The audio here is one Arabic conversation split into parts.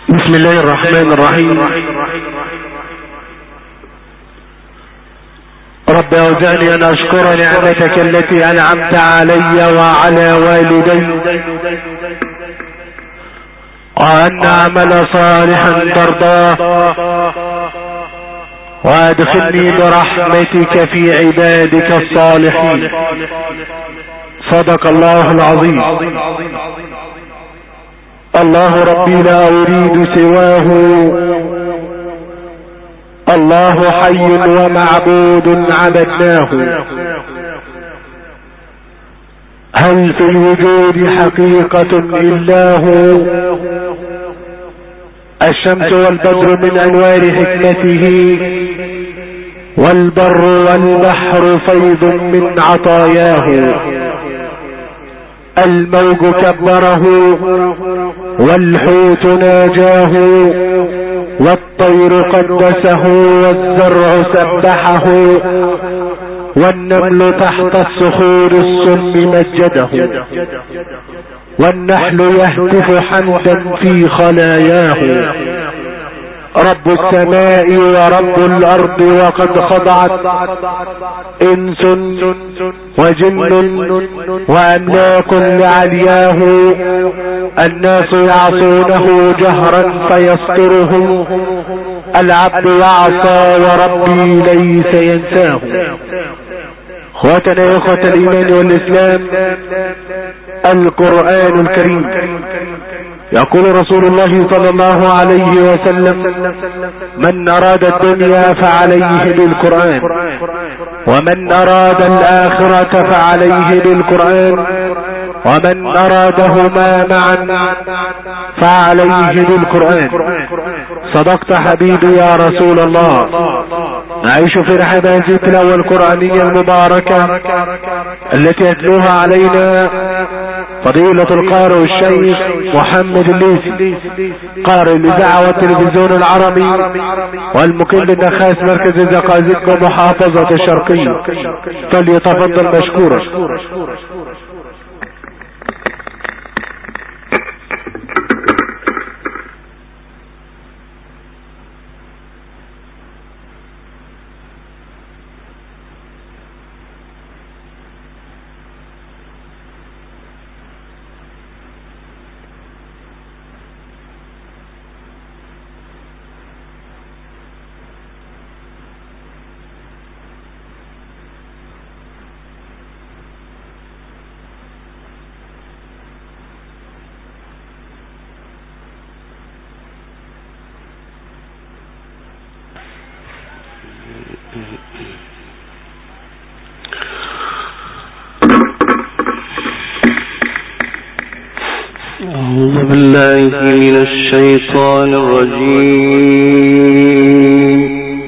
بسم الله الرحمن الرحيم. رب أوزعني أن أشكر نعمتك التي أنعمت علي وعلى والدي، وأن أعمل صالحا ترضاه، وأدخلني برحمتك في عبادك الصالحين. صدق الله العظيم. الله ربي لا أريد سواه، الله حي ومعبود عبدناه. هل في الوجود حقيقة إلا هو؟ الشمس والبدر من أنوار حكمته، والبر والبحر فيض من عطاياه. الموج كبره والحوت ناجاه، والطير قدسه والزرع سبحه، والنمل تحت الصخور السم مجده، والنحل يهتف حمدا في خلاياه. رب السماء ورب الأرض وقد خضعت إنس وجن وأملاك لعلياه. الناس يعصونه جهرا فيسترهم، العبد يعصى وربي ليس ينساه. اخواتنا اخوة الإيمان والإسلام، القرآن الكريم يقول رسول الله صلى الله عليه وسلم: من أراد الدنيا فعليه بالقرآن، ومن أراد الآخرة فعليه بالقرآن، ومن أرادهما معا فعليه بالقرآن. صدقت حبيبي يا رسول الله. نعيش في رحاب هذه التلاوة القرآنية المباركة التي يتلوها علينا فضيلة القارئ الشيخ محمد الليثي، قارئ الإذاعة والتلفزيون العربي، والمقيم بالنخاس مركز الزقازيق ومحافظة الشرقية. فليتفضل مشكورا. أعوذ بالله من الشيطان الرجيم.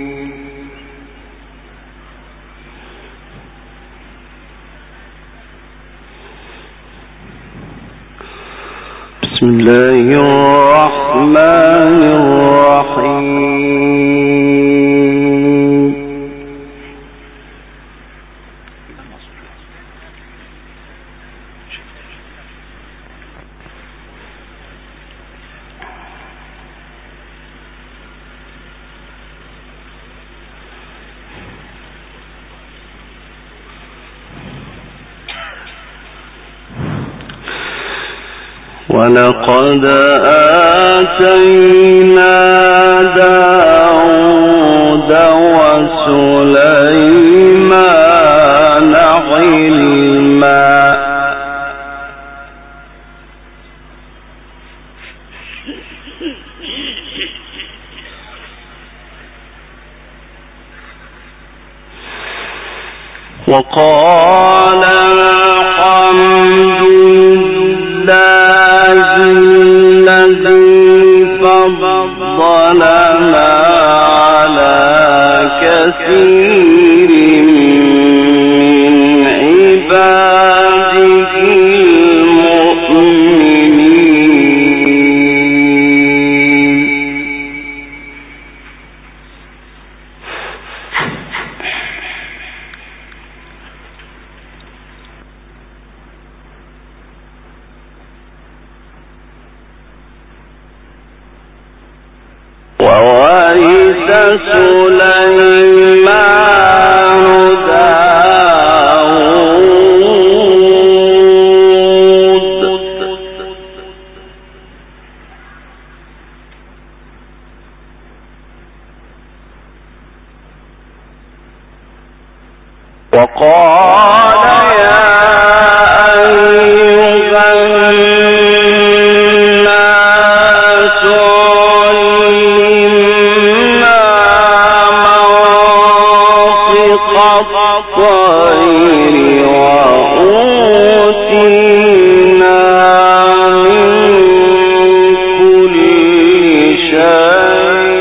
بسم الله الرحمن الرحيم. ولقد آتينا داود وسليمان علما وقال الحمد لله الذي فضلنا على كثير من عباده المؤمنين. وورث سليمان داود وقال يا أيها الناس علمنا منطق الطير وأوتينا من كل شيء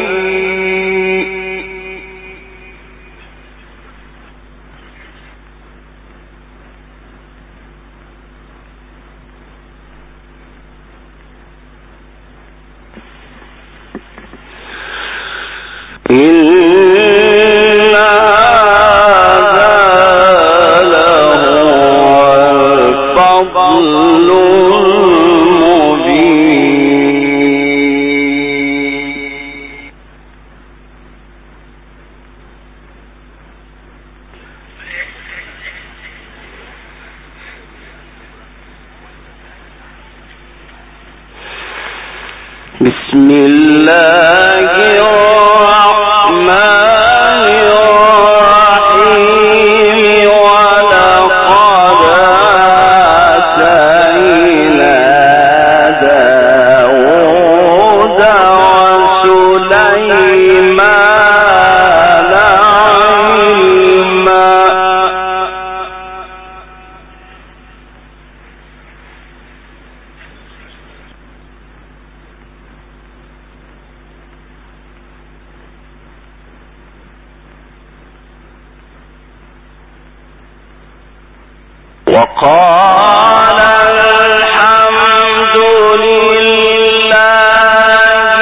إن هذا لهو الفضل المبين بسم الله الرحمن الرحيم ولقد آتينا داود وسليمان علما وقال الحمد لله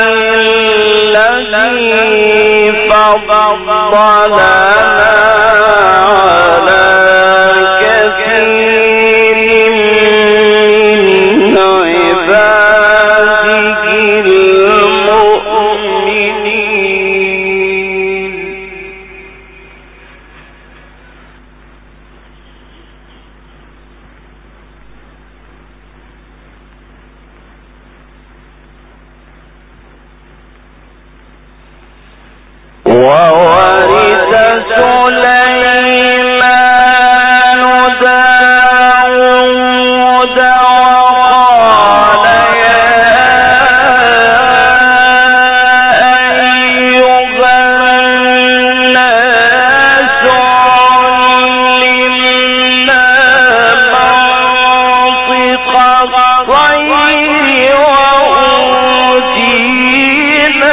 الذي فضلنا على كثير من عباده المؤمنين وورث سليمان داود وقال يا أيها الناس علمنا منطق الطير وأوتينا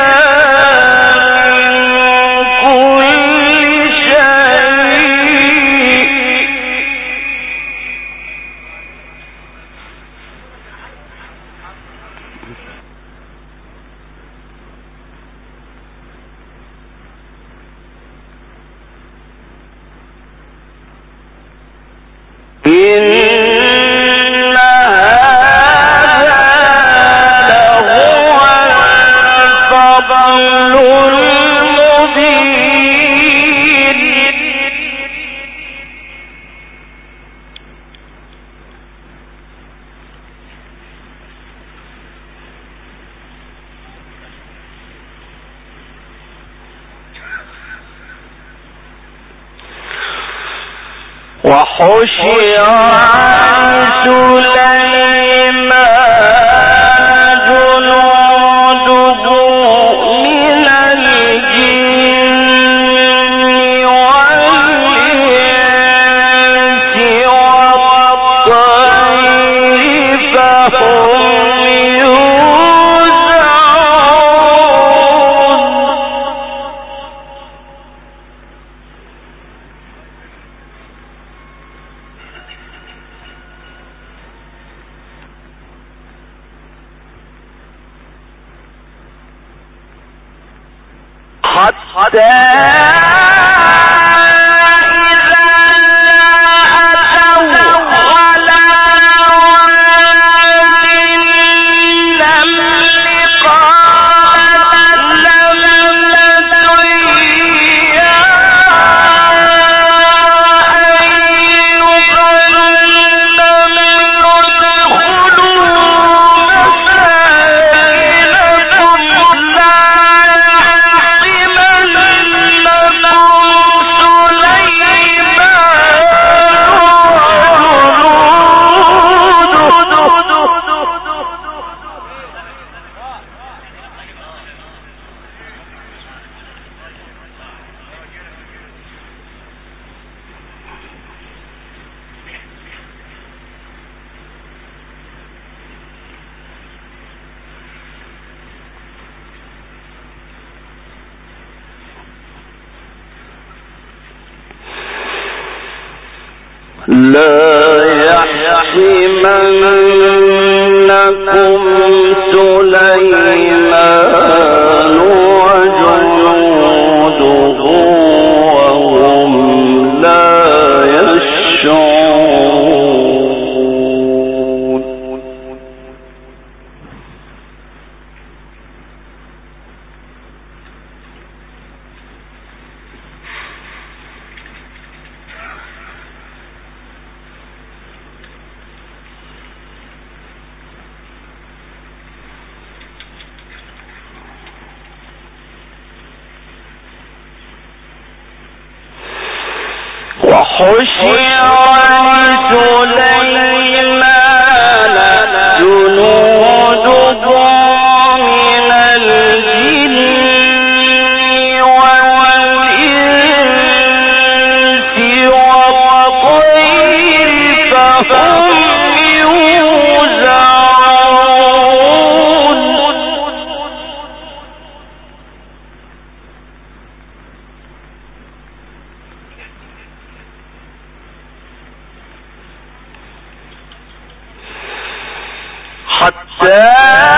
إن هذا لهو الفضل المبين وحشر عن سليمان جنوده من الجن والإنس والطير فهم يوزعون حتى إذا لا يحسمنكم سليمان وجنوده وهم لا يشعرون. وحشر لسليمان جنوده من الجن والإنس والطير فهم يوزعون. حتى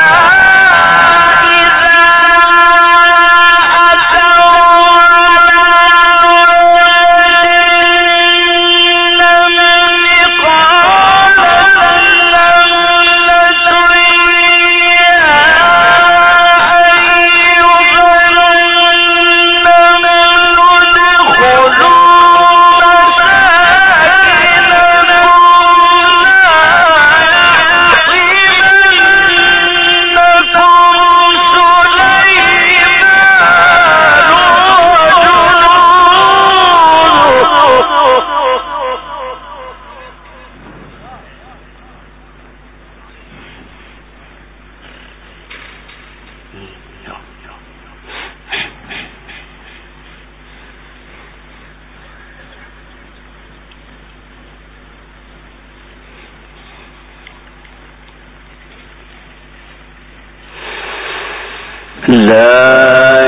لا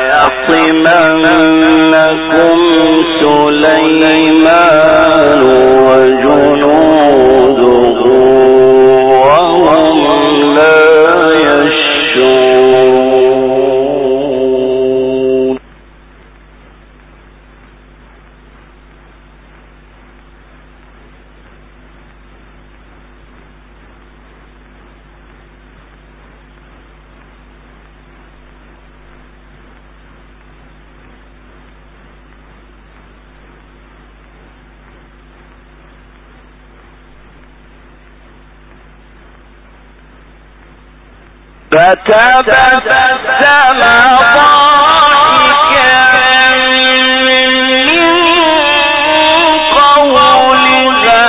يحطمنكم سليمان وجنوده وهم لا يشعرون. فتبسم ضاحكا من قولها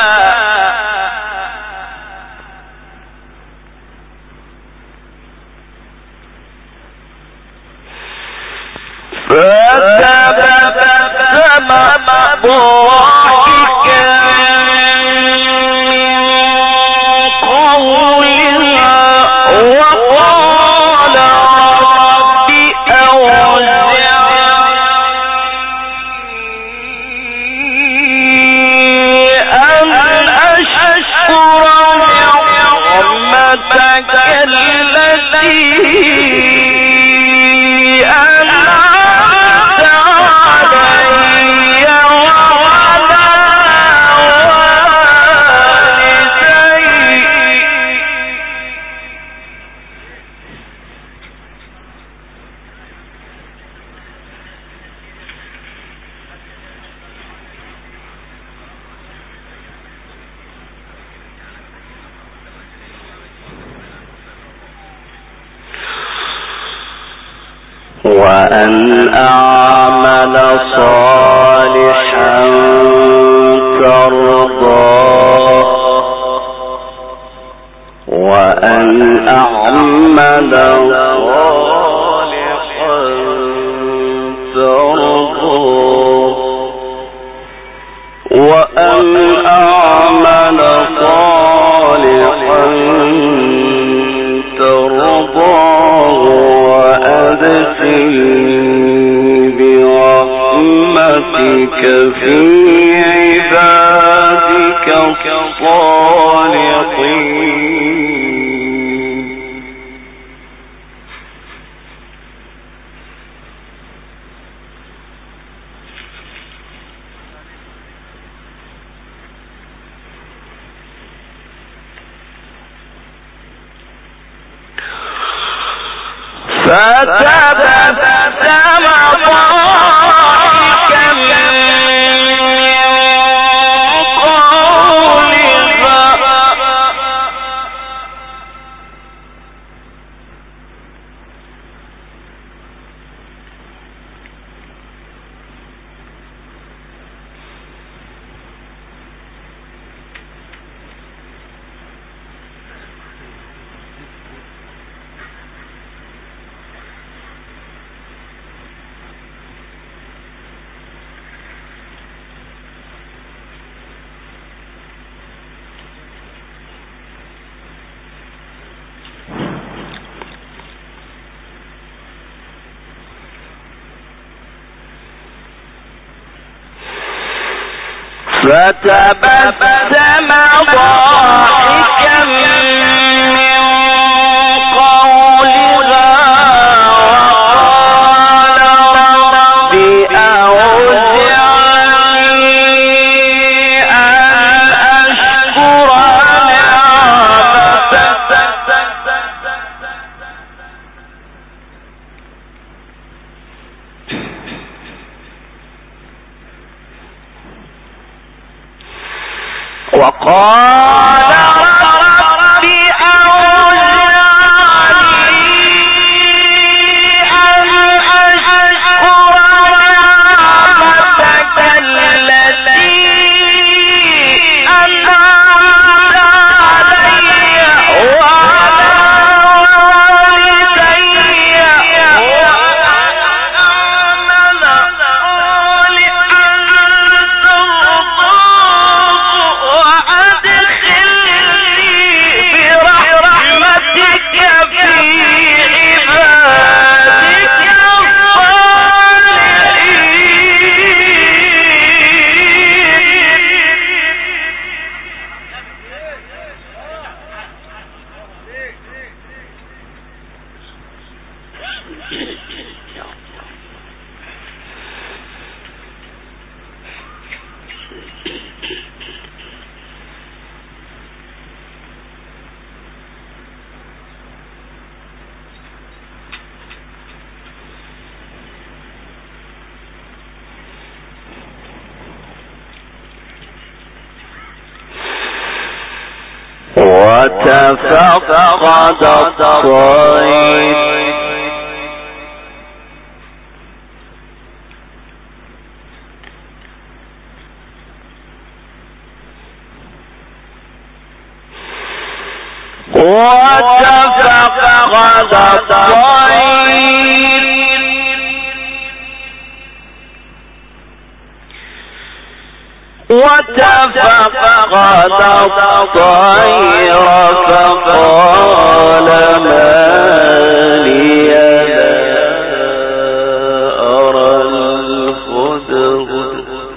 وأن أعمل صالحا ترضاه وأن أعمل صالحا ترضاه وأن أعمل صالحا ترضاه وأدخلني برحمتك في عبادك فتبسم ضاحكا من قولها وقال رب أوزعني أن أشكر وقال رب أوزعني أن أشكر نعمتك التي أنعمت علي وعلى والدي وأن أعمل صالحا ترضاه وأدخلني برحمتك في عبادك وتفقد الطير وتفقد الطير فقال ما لي لا أرى الهدهد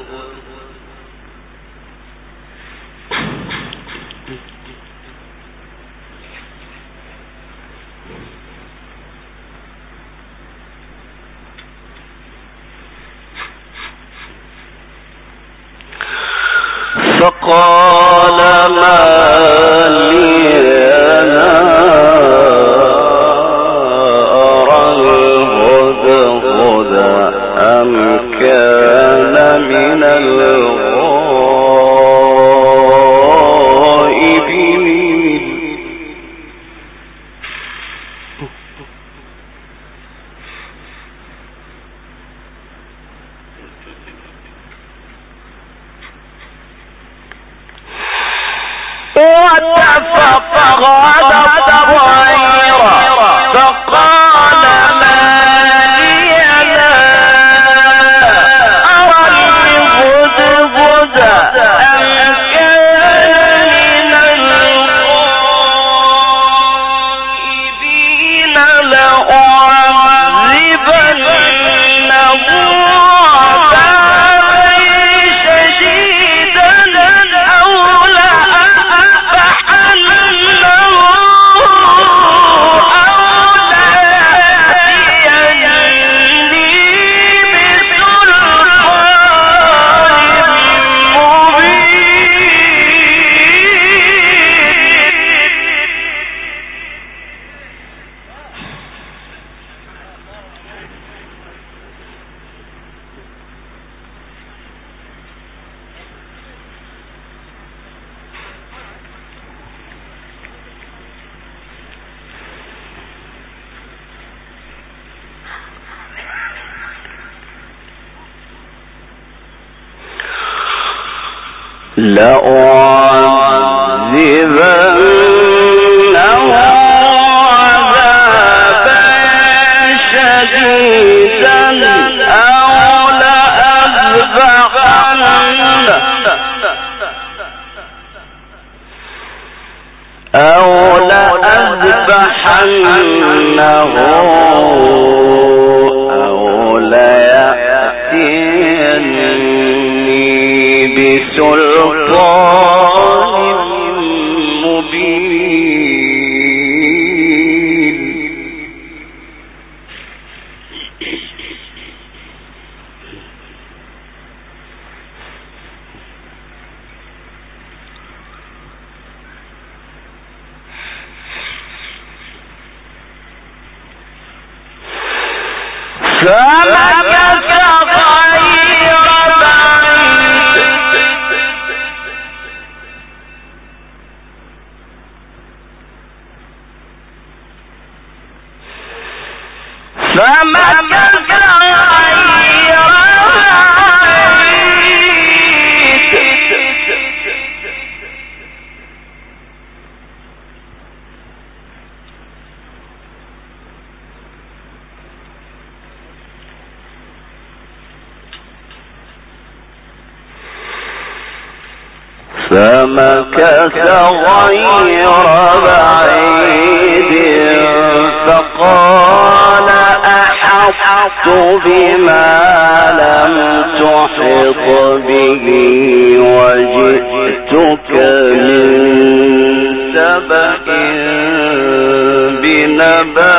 فقال ما لي لا أرى الهدهد أم كان من الغائبين فمكث غير بعيد فقال أحطت بما لم تحط به وجئتك من سبأ بنبأ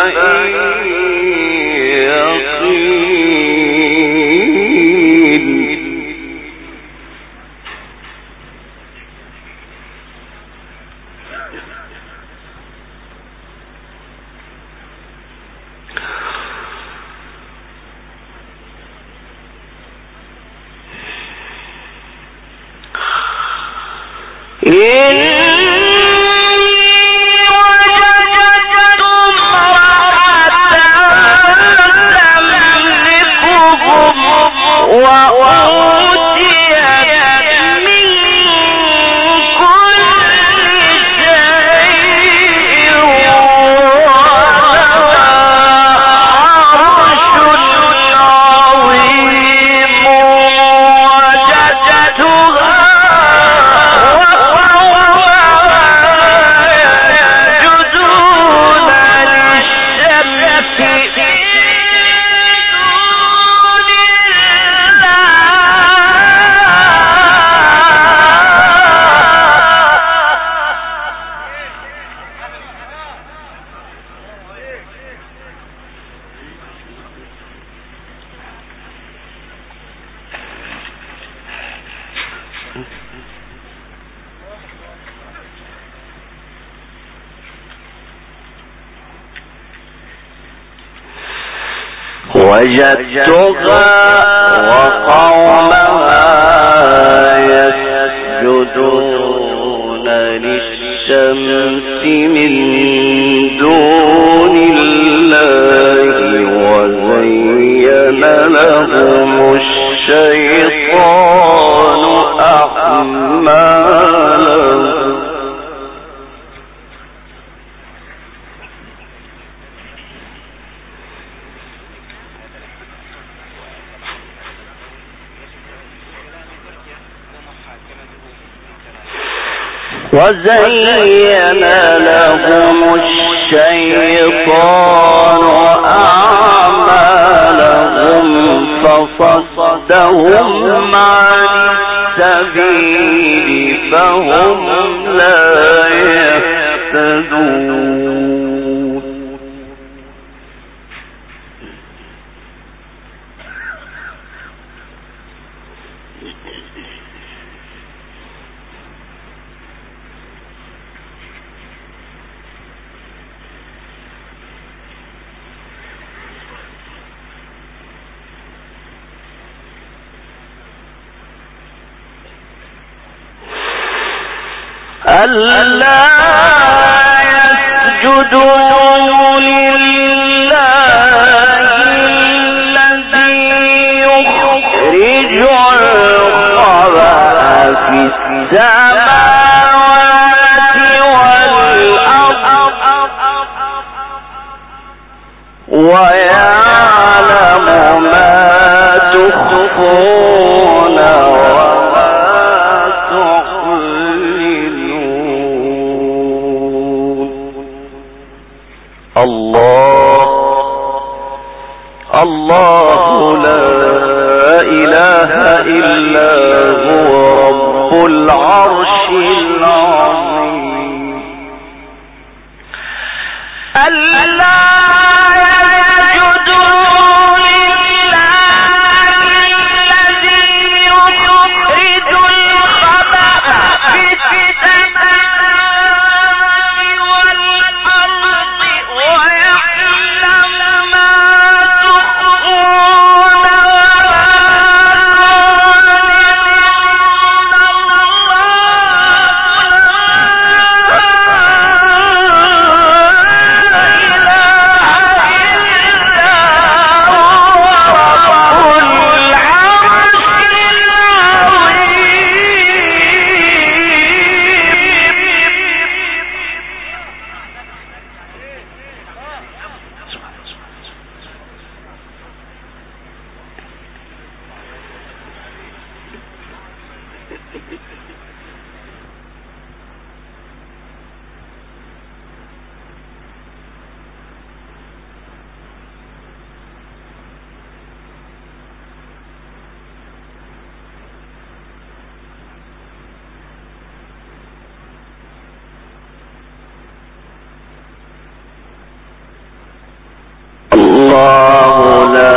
وجدتها وقومها يسجدون للشمس من دون الله وزين لهم الشيطان أعمالهم وزين لهم الشيطان أعمالهم فصدهم عن السبيل فهم لا يهتدون ألا يسجدوا لله الذي يخرج الخبأ في ويعلم ما تخفون وما تعلنون. الله لا إله إلا هو رب العرش العظيم. الله لا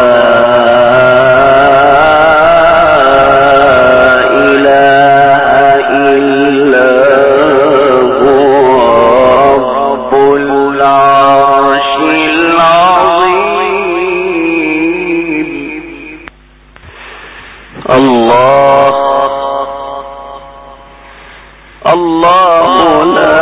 إله إلا هو رب العرش العظيم. الله لا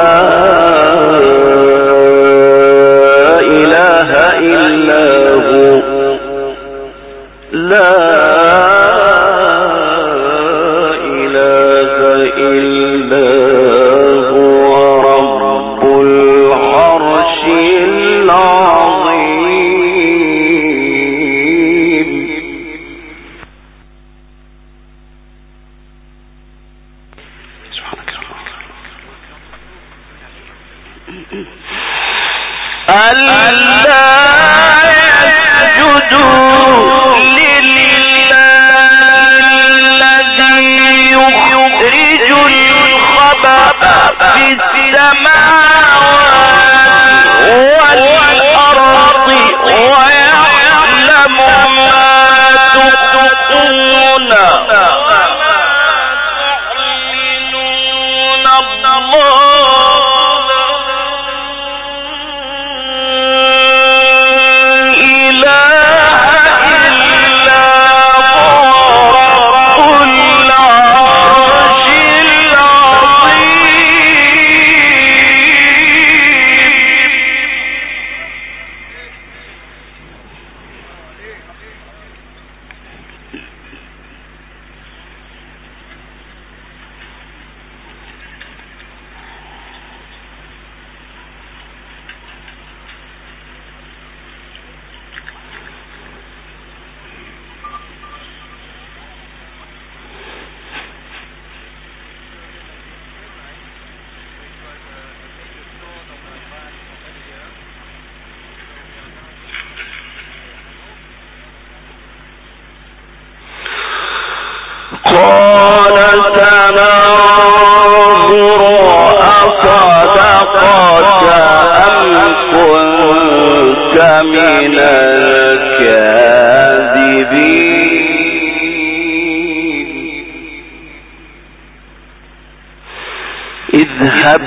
اذهب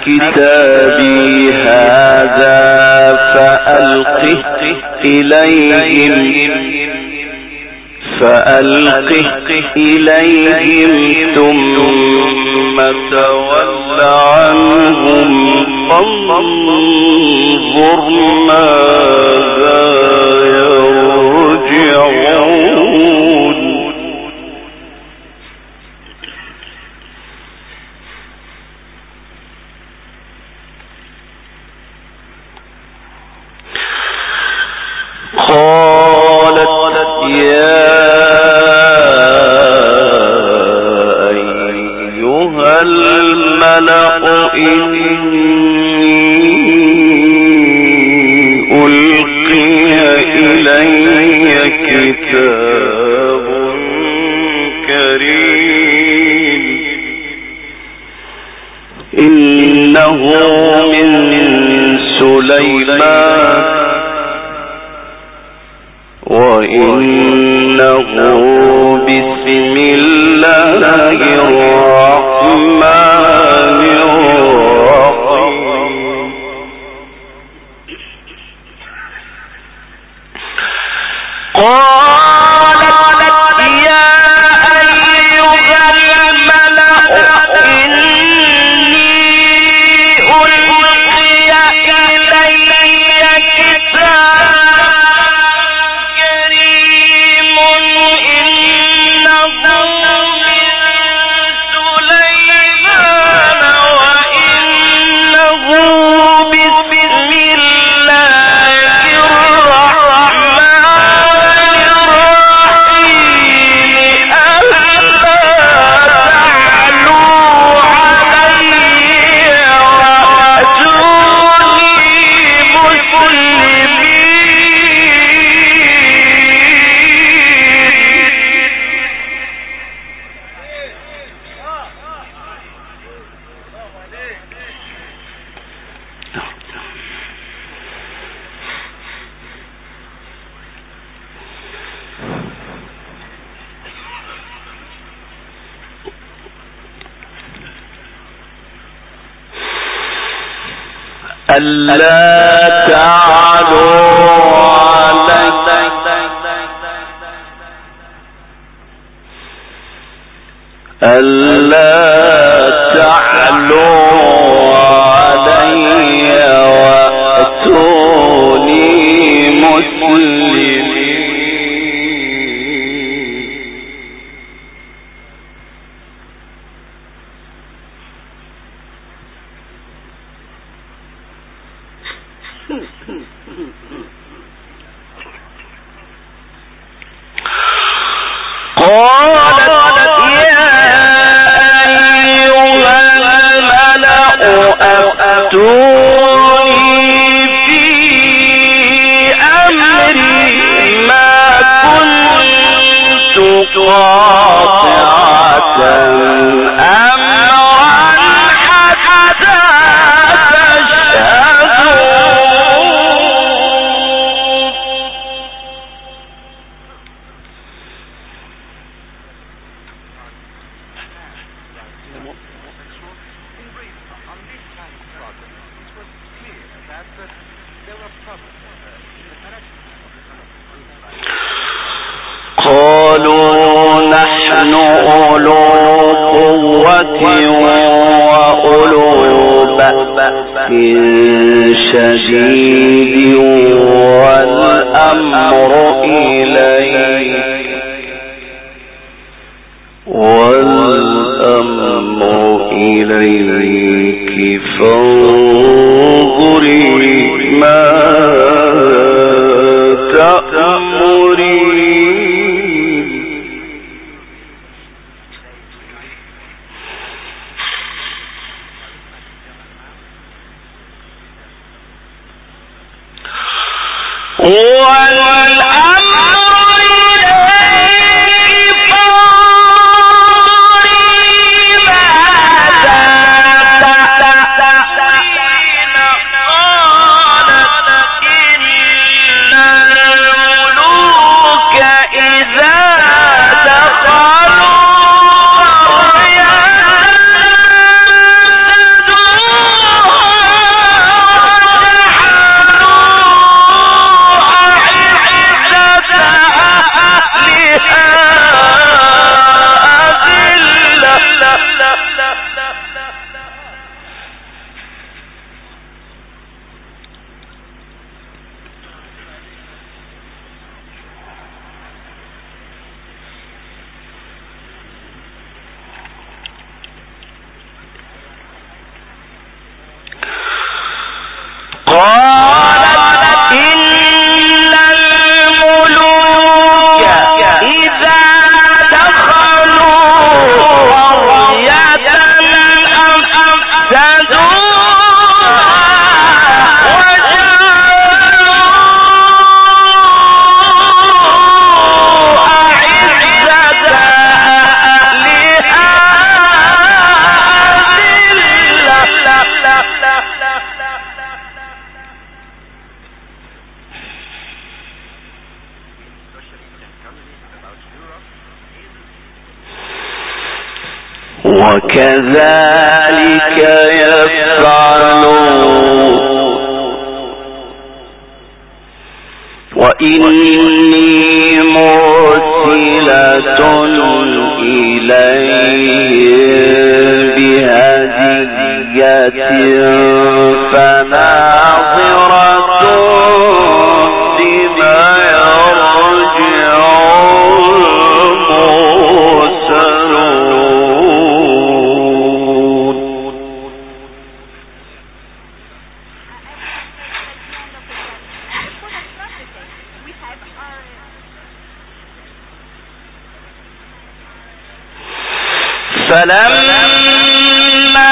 بكتابي هذا فألقه إليهم ثم تول عنهم فانظر ماذا يرجعون. كتاب كريم إنه من سليمان وإنه بسم الله الرحمن الرحيم قالت يا أيها الملأ إني ألقي إلي كتاب كريم إنه من سليمان وإنه بسم الله الرحمن الرحيم ألا تعلوا علي وأتوني ألا تعلوا علي وأتوني مسلمين قالوا نحن أولو قوة وأولو بأس شديد والأمر إليك فانظري ما تأمرين وكذلك يفعلون وإني مرسلة إليهم بهدية فناظرة بما يرجع المرسلون فلما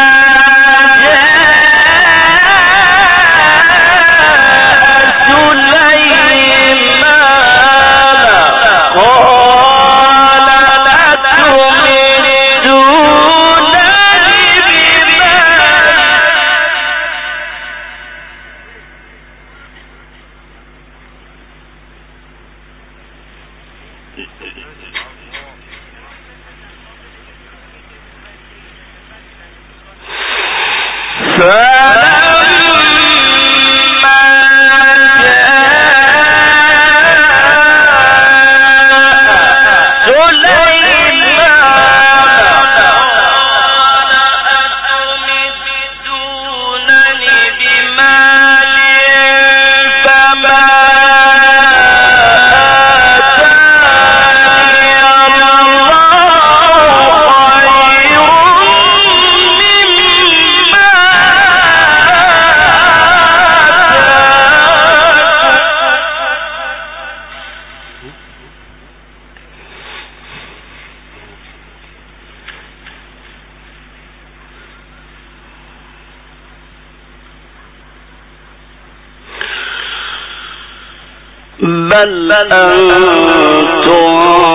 بل أنتم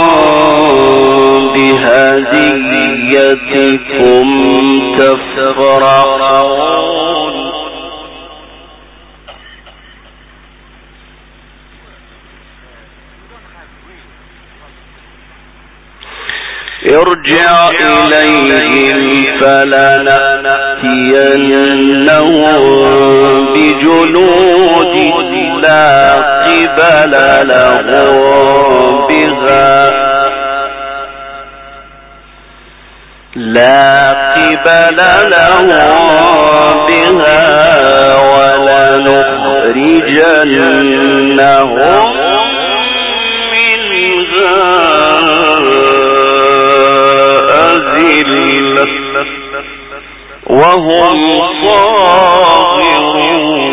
بهديتكم تفرحون ارجع إليهم فلنأتينهم بجنود لا قبل لهم بها ولنخرجنهم منها أذلة وهم صاغرون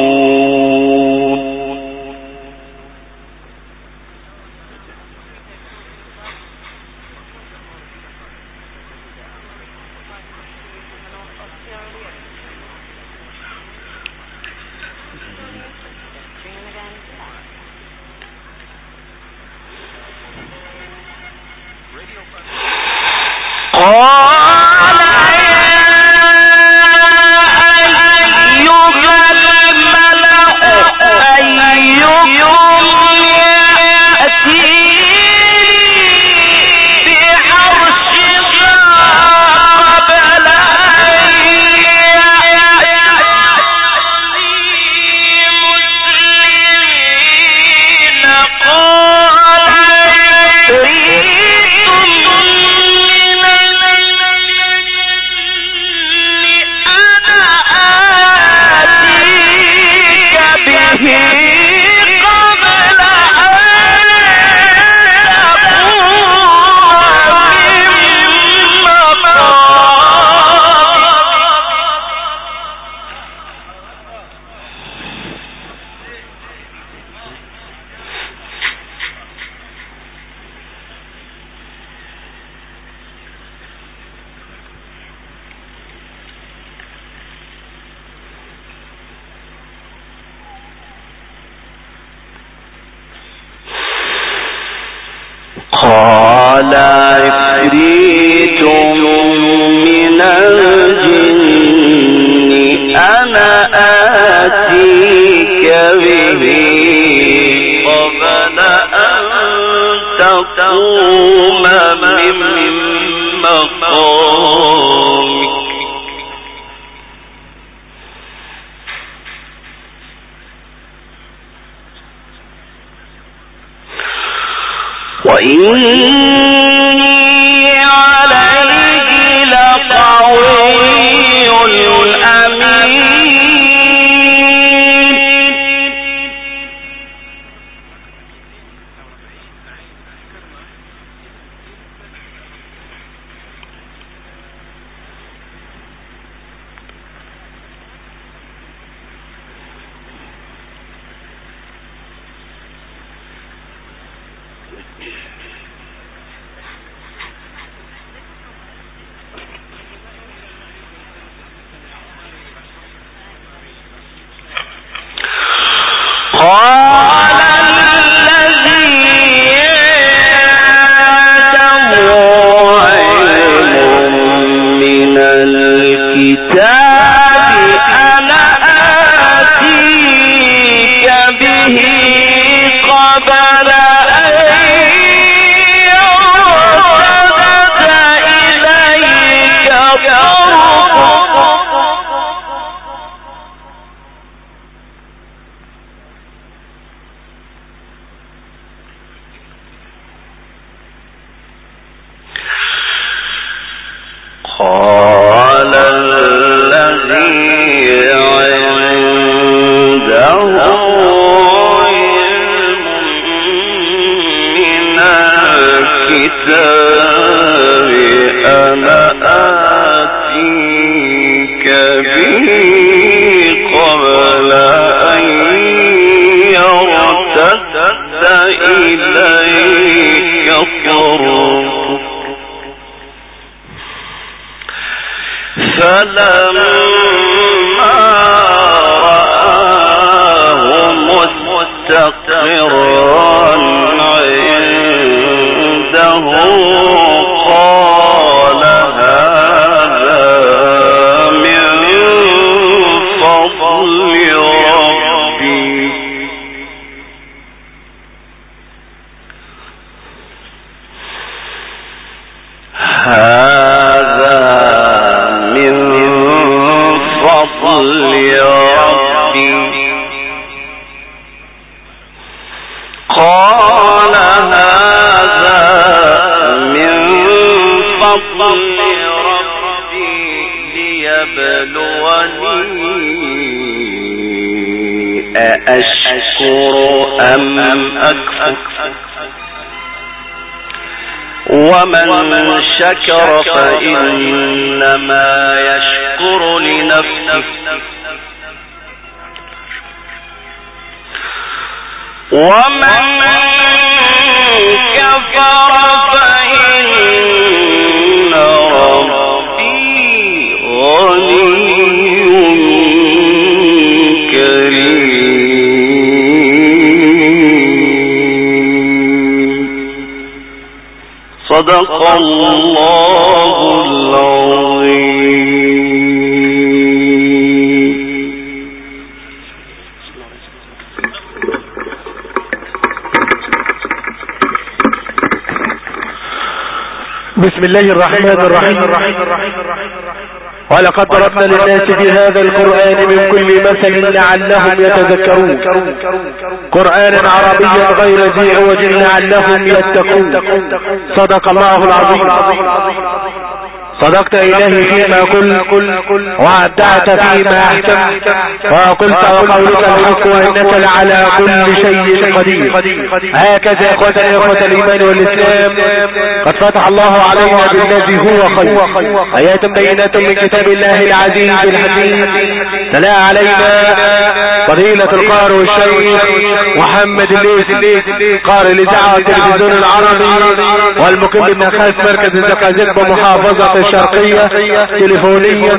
قال عفريت من الجن أنا آتيك به قبل أن تقوم من مقامك وإني عليه لقوي أمين. أشكر أم أكفر ومن شكر فإنما يشكر لنفسه ومن كفر فإن ربي غني صدق الله العظيم. بسم الله الرحمن الرحيم. ولقد ضربنا للناس في هذا القرآن من كل مثل لعلهم يتذكرون قرآنا عربيا غير ذي عوج لعلهم يتقون. صدق الله العظيم. صدقت إلهي فيما قلت وأبدعت فيما أحسنت وقلت وقولك الحق وإنك لعلى كل شيء قدير. هكذا إخوة الإيمان والإسلام قد فتح الله علينا بالذي هو خير آيات بينات من كتاب الله العزيز الحكيم. تلا علينا فضيلة القارئ والشيخ محمد الليثي قارئ لإذاعة التلفزيون العربي والمقيم بمخاز مركز الزقازيق بمحافظة الشرقية تليفونيا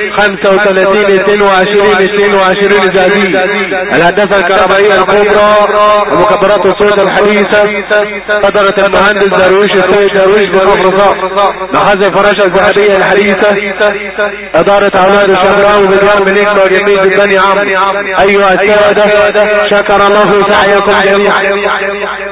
35-22-22 زازيل. الهندسة الكهربائية الكبرى ومكبرات الصوت الحديثة قدرة المهندس درويش السيد درويش بن رزاق محافظ فراشة الذهبية الحديثة إدارة أولاد الشهراوي بدوام النجمة وجميع الدنيا عام. أيها السادة شكر الله سعيكم جميعا.